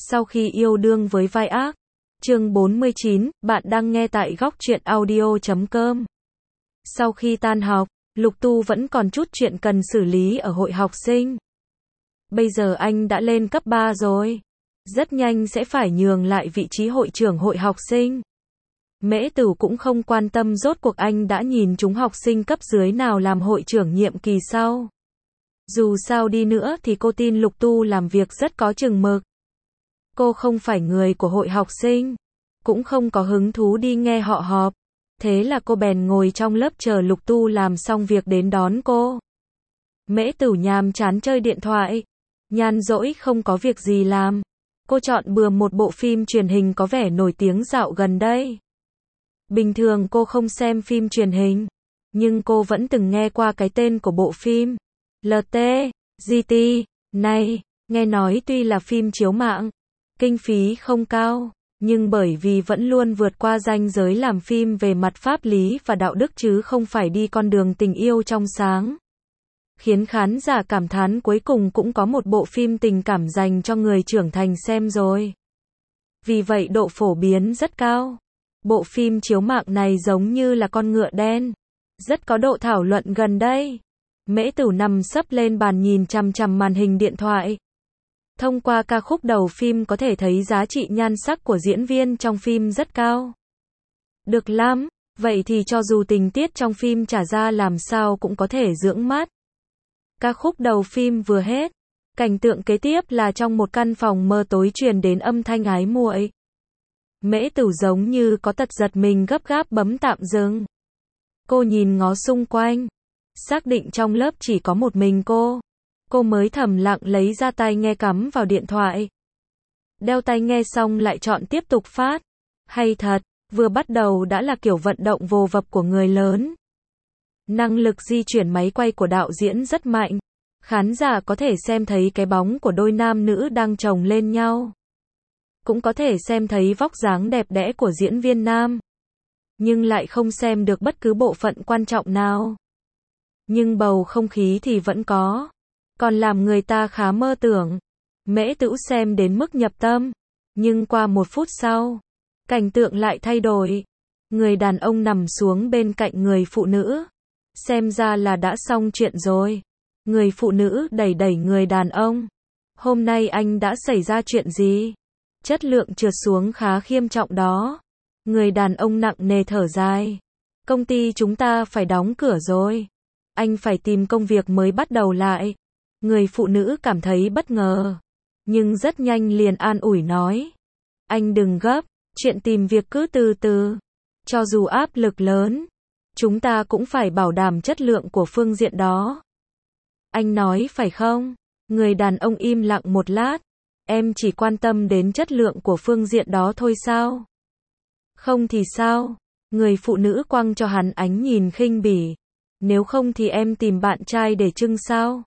Sau khi yêu đương với vai ác. Chương 49, bạn đang nghe tại góc truyện audio.com. Sau khi tan học, Lục Tu vẫn còn chút chuyện cần xử lý ở hội học sinh. Bây giờ anh đã lên cấp 3 rồi. Rất nhanh sẽ phải nhường lại vị trí hội trưởng hội học sinh. Mễ Tửu cũng không quan tâm rốt cuộc anh đã nhìn chúng học sinh cấp dưới nào làm hội trưởng nhiệm kỳ sau. Dù sao đi nữa thì cô tin Lục Tu làm việc rất có chừng mực. Cô không phải người của hội học sinh, cũng không có hứng thú đi nghe họ họp. Thế là cô bèn ngồi trong lớp chờ Lục Tu làm xong việc đến đón cô. Mễ Tửu nhàm chán chơi điện thoại, nhàn rỗi không có việc gì làm. Cô chọn bừa một bộ phim truyền hình có vẻ nổi tiếng dạo gần đây. Bình thường cô không xem phim truyền hình, nhưng cô vẫn từng nghe qua cái tên của bộ phim. LT.GT. Này, nghe nói tuy là phim chiếu mạng, kinh phí không cao, nhưng bởi vì vẫn luôn vượt qua ranh giới làm phim về mặt pháp lý và đạo đức chứ không phải đi con đường tình yêu trong sáng. Khiến khán giả cảm thán cuối cùng cũng có một bộ phim tình cảm dành cho người trưởng thành xem rồi. Vì vậy độ phổ biến rất cao. Bộ phim chiếu mạng này giống như là con ngựa đen. Rất có độ thảo luận gần đây. Mễ Tửu nằm sấp lên bàn nhìn chằm chằm màn hình điện thoại. Thông qua ca khúc đầu phim có thể thấy giá trị nhan sắc của diễn viên trong phim rất cao. Được lắm, vậy thì cho dù tình tiết trong phim trả ra làm sao cũng có thể dưỡng mắt. Ca khúc đầu phim vừa hết, cảnh tượng kế tiếp là trong một căn phòng mờ tối truyền đến âm thanh ái muội. Mễ Tửu giống như có tật giật mình gấp gáp bấm tạm dừng. Cô nhìn ngó xung quanh, xác định trong lớp chỉ có một mình cô mới thầm lặng lấy ra tai nghe cắm vào điện thoại. Đeo tai nghe xong lại chọn tiếp tục phát. Hay thật, vừa bắt đầu đã là kiểu vận động vồ vập của người lớn. Năng lực di chuyển máy quay của đạo diễn rất mạnh. Khán giả có thể xem thấy cái bóng của đôi nam nữ đang chồng lên nhau. Cũng có thể xem thấy vóc dáng đẹp đẽ của diễn viên nam. Nhưng lại không xem được bất cứ bộ phận quan trọng nào. Nhưng bầu không khí thì vẫn có. Còn làm người ta khá mơ tưởng. Mễ Tửu xem đến mức nhập tâm. Nhưng qua một phút sau, cảnh tượng lại thay đổi. Người đàn ông nằm xuống bên cạnh người phụ nữ. Xem ra là đã xong chuyện rồi. Người phụ nữ đẩy đẩy người đàn ông. Hôm nay anh đã xảy ra chuyện gì? Chất lượng trượt xuống khá nghiêm trọng đó. Người đàn ông nặng nề thở dài. Công ty chúng ta phải đóng cửa rồi. Anh phải tìm công việc mới bắt đầu lại. Người phụ nữ cảm thấy bất ngờ. Nhưng rất nhanh liền an ủi nói. Anh đừng gấp, chuyện tìm việc cứ từ từ. Cho dù áp lực lớn, chúng ta cũng phải bảo đảm chất lượng của phương diện đó. Anh nói phải không? Người đàn ông im lặng một lát. Em chỉ quan tâm đến chất lượng của phương diện đó thôi sao? Không thì sao? Người phụ nữ quăng cho hắn ánh nhìn khinh bỉ. Nếu không thì em tìm bạn trai để trưng sao?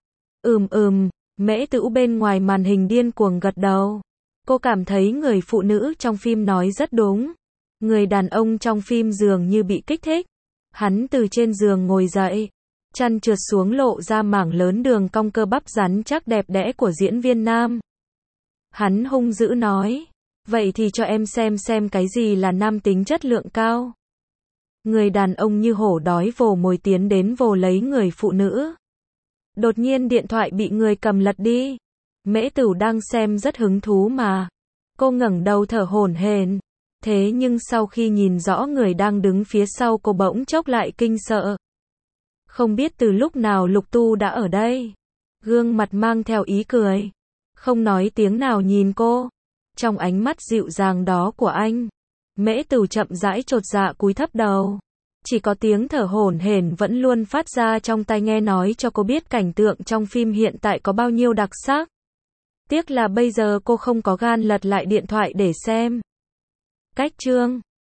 Mễ Tửu bên ngoài màn hình điên cuồng gật đầu. Cô cảm thấy người phụ nữ trong phim nói rất đúng. Người đàn ông trong phim dường như bị kích thích. Hắn từ trên giường ngồi dậy. Chăn trượt xuống lộ ra mảng lớn đường cong cơ bắp rắn chắc đẹp đẽ của diễn viên nam. Hắn hung dữ nói. Vậy thì cho em xem cái gì là nam tính chất lượng cao. Người đàn ông như hổ đói vồ mồi tiến đến vồ lấy người phụ nữ. Đột nhiên điện thoại bị người cầm lật đi. Mễ Tửu đang xem rất hứng thú mà. Cô ngẩng đầu thở hổn hển. Thế nhưng sau khi nhìn rõ người đang đứng phía sau cô bỗng chốc lại kinh sợ. Không biết từ lúc nào Lục Tu đã ở đây. Gương mặt mang theo ý cười. Không nói tiếng nào nhìn cô. Trong ánh mắt dịu dàng đó của anh, Mễ Tửu chậm rãi chột dạ cúi thấp đầu. Chỉ có tiếng thở hổn hển vẫn luôn phát ra trong tai nghe nói cho cô biết cảnh tượng trong phim hiện tại có bao nhiêu đặc sắc. Tiếc là bây giờ cô không có gan lật lại điện thoại để xem. Cách chương